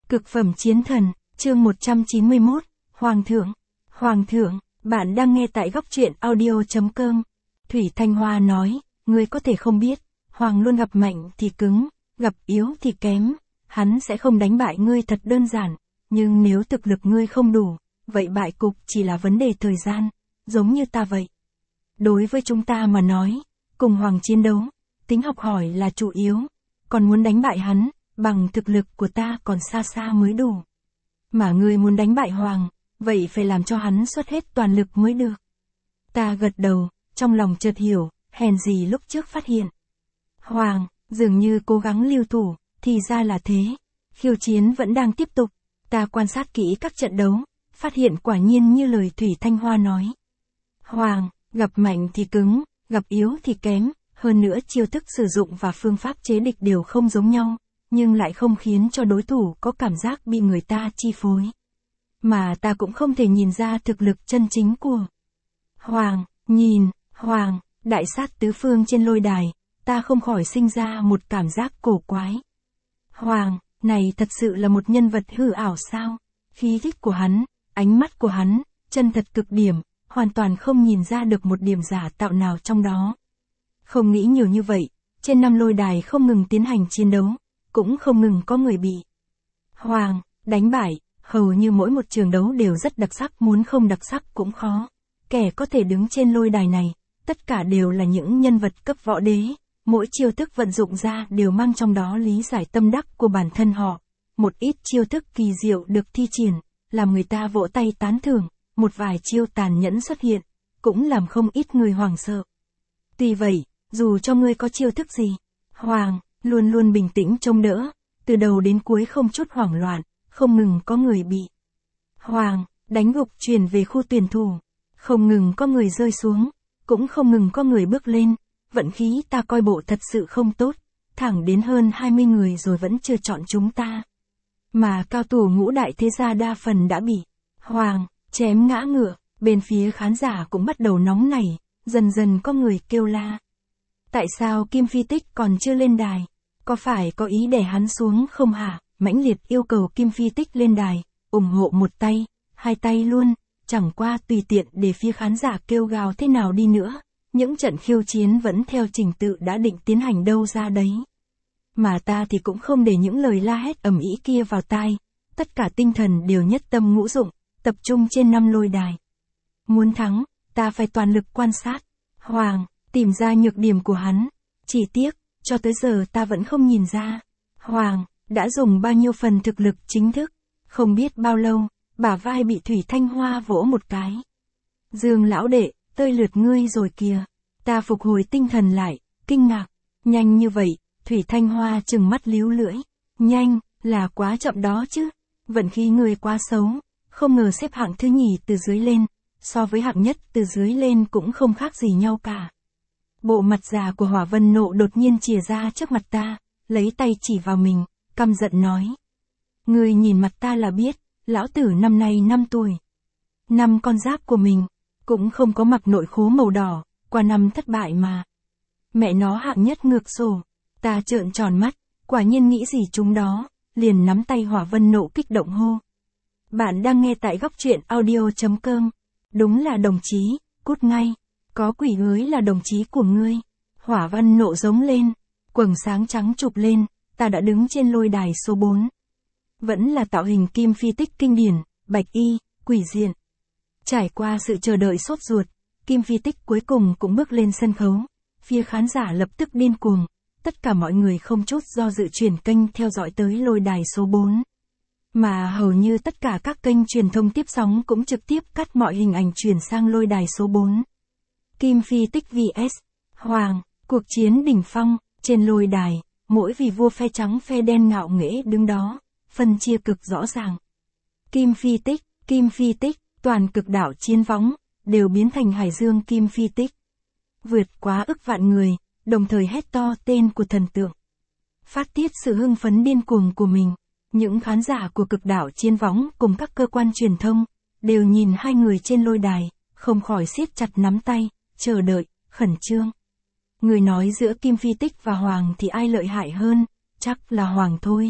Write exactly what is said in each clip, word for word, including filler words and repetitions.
Cực phẩm chiến thần, chương một trăm chín mươi mốt, Hoàng thượng. Hoàng thượng, bạn đang nghe tại góc truyện audio chấm com. Thủy Thanh Hoa nói, ngươi có thể không biết, Hoàng luôn gặp mạnh thì cứng, gặp yếu thì kém, hắn sẽ không đánh bại ngươi thật đơn giản, nhưng nếu thực lực ngươi không đủ, vậy bại cục chỉ là vấn đề thời gian, giống như ta vậy. Đối với chúng ta mà nói, cùng Hoàng chiến đấu, tính học hỏi là chủ yếu, còn muốn đánh bại hắn, bằng thực lực của ta còn xa xa mới đủ. Mà ngươi muốn đánh bại Hoàng, vậy phải làm cho hắn xuất hết toàn lực mới được. Ta gật đầu, trong lòng chợt hiểu, hèn gì lúc trước phát hiện. Hoàng, dường như cố gắng lưu thủ, thì ra là thế. Khiêu chiến vẫn đang tiếp tục, ta quan sát kỹ các trận đấu, phát hiện quả nhiên như lời Thủy Thanh Hoa nói. Hoàng, gặp mạnh thì cứng, gặp yếu thì kém, hơn nữa chiêu thức sử dụng và phương pháp chế địch đều không giống nhau, nhưng lại không khiến cho đối thủ có cảm giác bị người ta chi phối. Mà ta cũng không thể nhìn ra thực lực chân chính của Hoàng, nhìn, Hoàng, đại sát tứ phương trên lôi đài, ta không khỏi sinh ra một cảm giác cổ quái. Hoàng, này thật sự là một nhân vật hư ảo sao? Khí thức của hắn, ánh mắt của hắn, chân thật cực điểm, hoàn toàn không nhìn ra được một điểm giả tạo nào trong đó. Không nghĩ nhiều như vậy, trên năm lôi đài không ngừng tiến hành chiến đấu, cũng không ngừng có người bị Hoàng đánh bại, hầu như mỗi một trường đấu đều rất đặc sắc, muốn không đặc sắc cũng khó. Kẻ có thể đứng trên lôi đài này, tất cả đều là những nhân vật cấp võ đế, mỗi chiêu thức vận dụng ra đều mang trong đó lý giải tâm đắc của bản thân họ. Một ít chiêu thức kỳ diệu được thi triển, làm người ta vỗ tay tán thưởng, một vài chiêu tàn nhẫn xuất hiện, cũng làm không ít người hoảng sợ. Tuy vậy, dù cho ngươi có chiêu thức gì, Hoàng luôn luôn bình tĩnh trông đỡ, từ đầu đến cuối không chút hoảng loạn, không ngừng có người bị Hoàng đánh gục chuyển về khu tuyển thủ, không ngừng có người rơi xuống, cũng không ngừng có người bước lên, vận khí ta coi bộ thật sự không tốt, thẳng đến hơn hai mươi người rồi vẫn chưa chọn chúng ta. Mà cao thủ ngũ đại thế gia đa phần đã bị Hoàng chém ngã ngựa, bên phía khán giả cũng bắt đầu nóng nảy, dần dần có người kêu la. Tại sao Kim Phi Tích còn chưa lên đài? Có phải có ý để hắn xuống không hả? Mãnh liệt yêu cầu Kim Phi Tích lên đài, ủng hộ một tay, hai tay luôn, chẳng qua tùy tiện để phía khán giả kêu gào thế nào đi nữa, những trận khiêu chiến vẫn theo trình tự đã định tiến hành đâu ra đấy. Mà ta thì cũng không để những lời la hét ầm ĩ kia vào tai, tất cả tinh thần đều nhất tâm ngũ dụng, tập trung trên năm lôi đài. Muốn thắng, ta phải toàn lực quan sát Hoàng, tìm ra nhược điểm của hắn. Chỉ tiếc, cho tới giờ ta vẫn không nhìn ra Hoàng đã dùng bao nhiêu phần thực lực chính thức. Không biết bao lâu, bả vai bị Thủy Thanh Hoa vỗ một cái. Dương lão đệ, tơi lượt ngươi rồi kìa. Ta phục hồi tinh thần lại, kinh ngạc. Nhanh như vậy, Thủy Thanh Hoa trừng mắt líu lưỡi. Nhanh, là quá chậm đó chứ. Vận khí ngươi quá xấu, không ngờ xếp hạng thứ nhì từ dưới lên, so với hạng nhất từ dưới lên cũng không khác gì nhau cả. Bộ mặt già của Hỏa Vân Nộ đột nhiên chìa ra trước mặt ta, lấy tay chỉ vào mình, căm giận nói. Ngươi nhìn mặt ta là biết, lão tử năm nay năm tuổi. Năm con giáp của mình, cũng không có mặc nội khố màu đỏ, qua năm thất bại mà. Mẹ nó hạng nhất ngược sổ, ta trợn tròn mắt, quả nhiên nghĩ gì chúng đó, liền nắm tay Hỏa Vân Nộ kích động hô. Bạn đang nghe tại góc truyện audio chấm com. Đúng là đồng chí, cút ngay. Có quỷ ới là đồng chí của ngươi. Hỏa Vân Nộ giống lên, quầng sáng trắng chụp lên, ta đã đứng trên lôi đài số bốn. Vẫn là tạo hình Kim Phi Tích kinh điển, bạch y, quỷ diện. Trải qua sự chờ đợi sốt ruột, Kim Phi Tích cuối cùng cũng bước lên sân khấu. Phía khán giả lập tức điên cuồng, tất cả mọi người không chút do dự chuyển kênh theo dõi tới lôi đài số bốn. Mà hầu như tất cả các kênh truyền thông tiếp sóng cũng trực tiếp cắt mọi hình ảnh chuyển sang lôi đài số bốn. Kim Phi Tích vs Hoàng, cuộc chiến đỉnh phong, trên lôi đài, mỗi vị vua phe trắng phe đen ngạo nghễ đứng đó, phân chia cực rõ ràng. Kim Phi Tích, Kim Phi Tích, toàn cực đảo chiến võng, đều biến thành hải dương Kim Phi Tích. Vượt quá ức vạn người, đồng thời hét to tên của thần tượng. Phát tiết sự hưng phấn điên cuồng của mình, những khán giả của cực đảo chiến võng cùng các cơ quan truyền thông, đều nhìn hai người trên lôi đài, không khỏi siết chặt nắm tay, chờ đợi, khẩn trương. Người nói giữa Kim Phi Tích và Hoàng thì ai lợi hại hơn? Chắc là Hoàng thôi.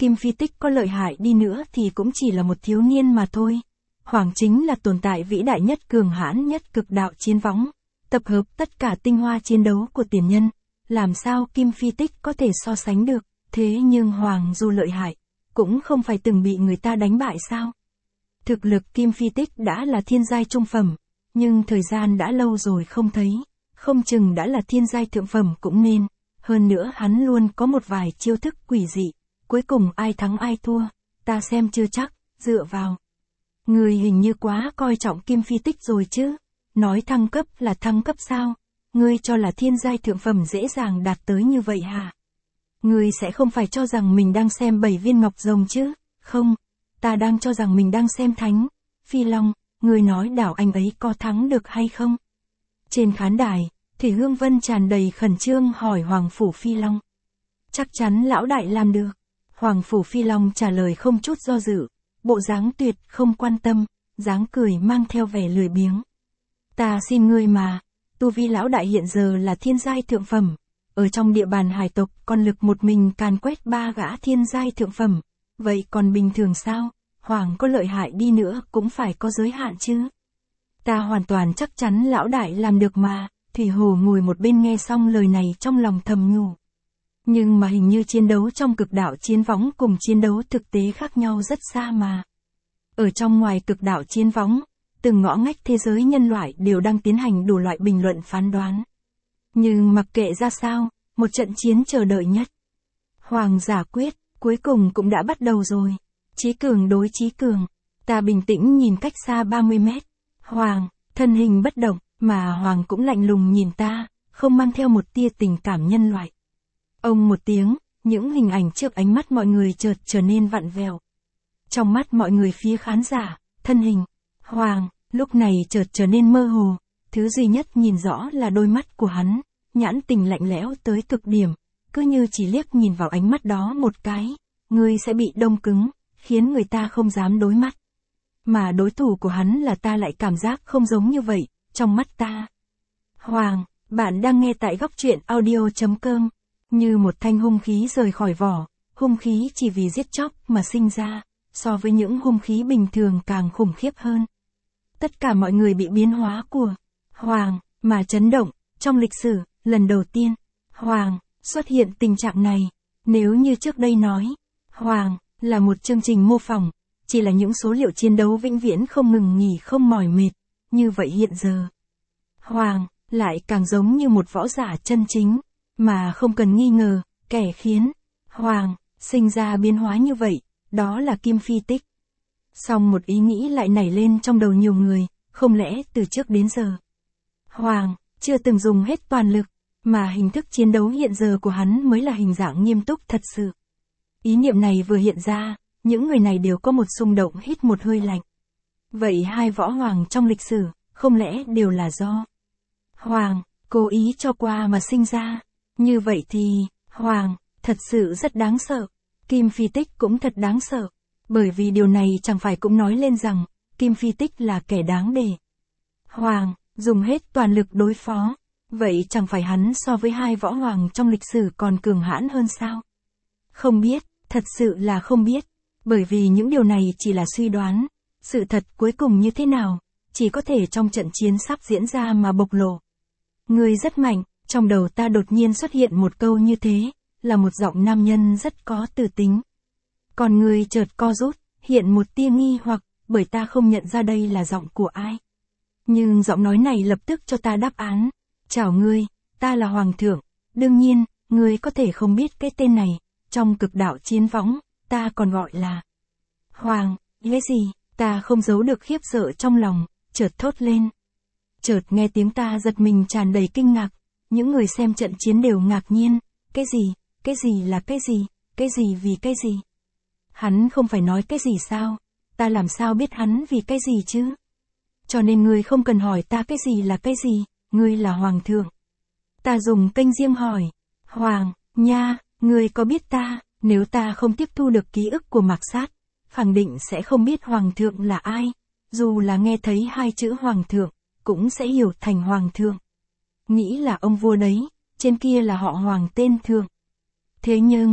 Kim Phi Tích có lợi hại đi nữa thì cũng chỉ là một thiếu niên mà thôi. Hoàng chính là tồn tại vĩ đại nhất, cường hãn nhất cực đạo chiến võng, tập hợp tất cả tinh hoa chiến đấu của tiền nhân. Làm sao Kim Phi Tích có thể so sánh được, thế nhưng Hoàng dù lợi hại, cũng không phải từng bị người ta đánh bại sao? Thực lực Kim Phi Tích đã là thiên giai trung phẩm, nhưng thời gian đã lâu rồi không thấy, không chừng đã là thiên giai thượng phẩm cũng nên. Hơn nữa hắn luôn có một vài chiêu thức quỷ dị, cuối cùng ai thắng ai thua, ta xem chưa chắc, dựa vào. Người hình như quá coi trọng Kim Phi Tích rồi chứ, nói thăng cấp là thăng cấp sao, ngươi cho là thiên giai thượng phẩm dễ dàng đạt tới như vậy hả? Ngươi sẽ không phải cho rằng mình đang xem bảy viên ngọc rồng chứ, không, ta đang cho rằng mình đang xem thánh. Phi Long, ngươi nói đảo anh ấy có thắng được hay không? Trên khán đài, Thủy Hương Vân tràn đầy khẩn trương hỏi Hoàng Phủ Phi Long. Chắc chắn lão đại làm được. Hoàng Phủ Phi Long trả lời không chút do dự, bộ dáng tuyệt không quan tâm, dáng cười mang theo vẻ lười biếng. Ta xin ngươi mà, tu vi lão đại hiện giờ là thiên giai thượng phẩm, ở trong địa bàn hải tộc con lực một mình càn quét ba gã thiên giai thượng phẩm, vậy còn bình thường sao? Hoàng có lợi hại đi nữa cũng phải có giới hạn chứ. Ta hoàn toàn chắc chắn lão đại làm được mà. Thủy Hồ ngồi một bên nghe xong lời này trong lòng thầm nhủ. Nhưng mà hình như chiến đấu trong cực đạo chiến võng cùng chiến đấu thực tế khác nhau rất xa mà. Ở trong ngoài cực đạo chiến võng, từng ngõ ngách thế giới nhân loại đều đang tiến hành đủ loại bình luận phán đoán. Nhưng mặc kệ ra sao, một trận chiến chờ đợi nhất. Hoàng giả quyết, cuối cùng cũng đã bắt đầu rồi. Chí cường đối chí cường. Ta bình tĩnh nhìn cách xa ba mươi mét. Hoàng, thân hình bất động, mà Hoàng cũng lạnh lùng nhìn ta, không mang theo một tia tình cảm nhân loại. Ông một tiếng, những hình ảnh trước ánh mắt mọi người chợt trở nên vặn vẹo. Trong mắt mọi người phía khán giả, thân hình Hoàng lúc này chợt trở nên mơ hồ, thứ duy nhất nhìn rõ là đôi mắt của hắn, nhãn tình lạnh lẽo tới cực điểm, cứ như chỉ liếc nhìn vào ánh mắt đó một cái, ngươi sẽ bị đông cứng, khiến người ta không dám đối mắt. Mà đối thủ của hắn là ta lại cảm giác không giống như vậy, trong mắt ta. Hoàng, bạn đang nghe tại góc truyện audio chấm com. Như một thanh hung khí rời khỏi vỏ, hung khí chỉ vì giết chóc mà sinh ra, so với những hung khí bình thường càng khủng khiếp hơn. Tất cả mọi người bị biến hóa của Hoàng mà chấn động, trong lịch sử, lần đầu tiên, Hoàng xuất hiện tình trạng này. Nếu như trước đây nói, Hoàng là một chương trình mô phỏng, chỉ là những số liệu chiến đấu vĩnh viễn không ngừng nghỉ không mỏi mệt, như vậy hiện giờ, Hoàng lại càng giống như một võ giả chân chính. Mà không cần nghi ngờ, kẻ khiến Hoàng sinh ra biến hóa như vậy, đó là Kim Phi Tích. Song một ý nghĩ lại nảy lên trong đầu nhiều người, không lẽ từ trước đến giờ Hoàng chưa từng dùng hết toàn lực, mà hình thức chiến đấu hiện giờ của hắn mới là hình dạng nghiêm túc thật sự. Ý niệm này vừa hiện ra, những người này đều có một xung động hít một hơi lạnh. Vậy hai võ hoàng trong lịch sử, không lẽ đều là do Hoàng cố ý cho qua mà sinh ra? Như vậy thì, Hoàng, thật sự rất đáng sợ. Kim Phi Tích cũng thật đáng sợ. Bởi vì điều này chẳng phải cũng nói lên rằng, Kim Phi Tích là kẻ đáng để Hoàng dùng hết toàn lực đối phó. Vậy chẳng phải hắn so với hai võ hoàng trong lịch sử còn cường hãn hơn sao? Không biết, thật sự là không biết. Bởi vì những điều này chỉ là suy đoán. Sự thật cuối cùng như thế nào, chỉ có thể trong trận chiến sắp diễn ra mà bộc lộ. Ngươi rất mạnh. Trong đầu ta đột nhiên xuất hiện một câu như thế, là một giọng nam nhân rất có từ tính. Còn người chợt co rút, hiện một tia nghi hoặc, bởi ta không nhận ra đây là giọng của ai. Nhưng giọng nói này lập tức cho ta đáp án. Chào ngươi, ta là Hoàng thượng. Đương nhiên, ngươi có thể không biết cái tên này, trong cực đạo chiến võng, ta còn gọi là Hoàng. Cái gì? Ta không giấu được khiếp sợ trong lòng, chợt thốt lên. Chợt nghe tiếng ta giật mình tràn đầy kinh ngạc. Những người xem trận chiến đều ngạc nhiên, cái gì, cái gì là cái gì, cái gì vì cái gì. Hắn không phải nói cái gì sao, ta làm sao biết hắn vì cái gì chứ. Cho nên ngươi không cần hỏi ta cái gì là cái gì, ngươi là Hoàng thượng. Ta dùng kênh riêng hỏi, Hoàng, nha, ngươi có biết ta, nếu ta không tiếp thu được ký ức của Mạc Sát, khẳng định sẽ không biết Hoàng thượng là ai, dù là nghe thấy hai chữ Hoàng thượng, cũng sẽ hiểu thành Hoàng thượng. Nghĩ là ông vua đấy, trên kia là họ Hoàng tên thượng. Thế nhưng,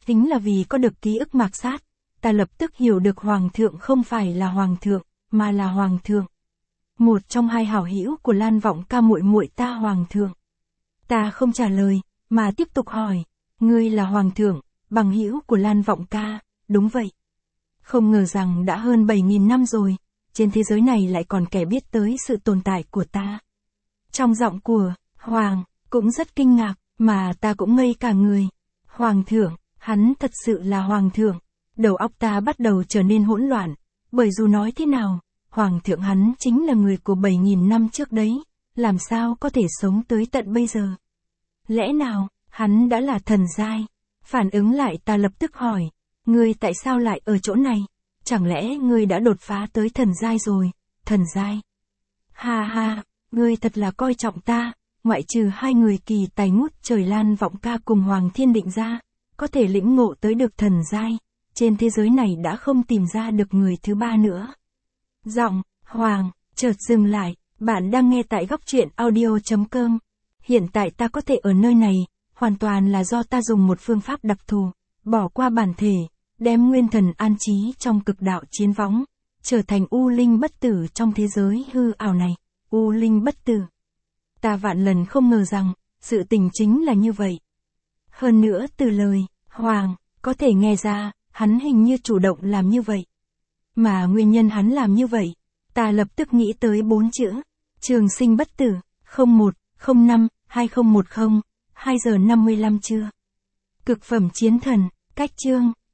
Chính là vì có được ký ức mạt sát, ta lập tức hiểu được Hoàng thượng không phải là Hoàng thượng, mà là Hoàng thượng. Một trong hai hảo hữu của Lan Vọng Ca muội muội ta Hoàng thượng. Ta không trả lời, mà tiếp tục hỏi, ngươi là Hoàng thượng, bằng hữu của Lan Vọng Ca, đúng vậy. Không ngờ rằng đã hơn bảy nghìn năm rồi, trên thế giới này lại còn kẻ biết tới sự tồn tại của ta. Trong giọng của Hoàng, cũng rất kinh ngạc, mà ta cũng ngây cả người. Hoàng thượng, hắn thật sự là Hoàng thượng. Đầu óc ta bắt đầu trở nên hỗn loạn, bởi dù nói thế nào, Hoàng thượng hắn chính là người của bảy nghìn năm trước đấy, làm sao có thể sống tới tận bây giờ. Lẽ nào, hắn đã là thần giai? Phản ứng lại ta lập tức hỏi, ngươi tại sao lại ở chỗ này? Chẳng lẽ ngươi đã đột phá tới thần giai rồi? Thần giai? Ha ha, ngươi thật là coi trọng ta, ngoại trừ hai người kỳ tài ngút trời Lan Vọng Ca cùng Hoàng Thiên Định ra, có thể lĩnh ngộ tới được thần giai, trên thế giới này đã không tìm ra được người thứ ba nữa. Giọng Hoàng chợt dừng lại, bạn đang nghe tại góc truyện audio chấm com. Hiện tại ta có thể ở nơi này, hoàn toàn là do ta dùng một phương pháp đặc thù, bỏ qua bản thể, đem nguyên thần an trí trong cực đạo chiến võng, trở thành u linh bất tử trong thế giới hư ảo này, u linh bất tử. Ta vạn lần không ngờ rằng, sự tình chính là như vậy. Hơn nữa từ lời Hoàng, có thể nghe ra, hắn hình như chủ động làm như vậy. Mà nguyên nhân hắn làm như vậy, ta lập tức nghĩ tới bốn chữ, trường sinh bất tử, không một, không năm, hai không một không, hai giờ năm mươi lăm trưa. Cực phẩm chiến thần, cách chương,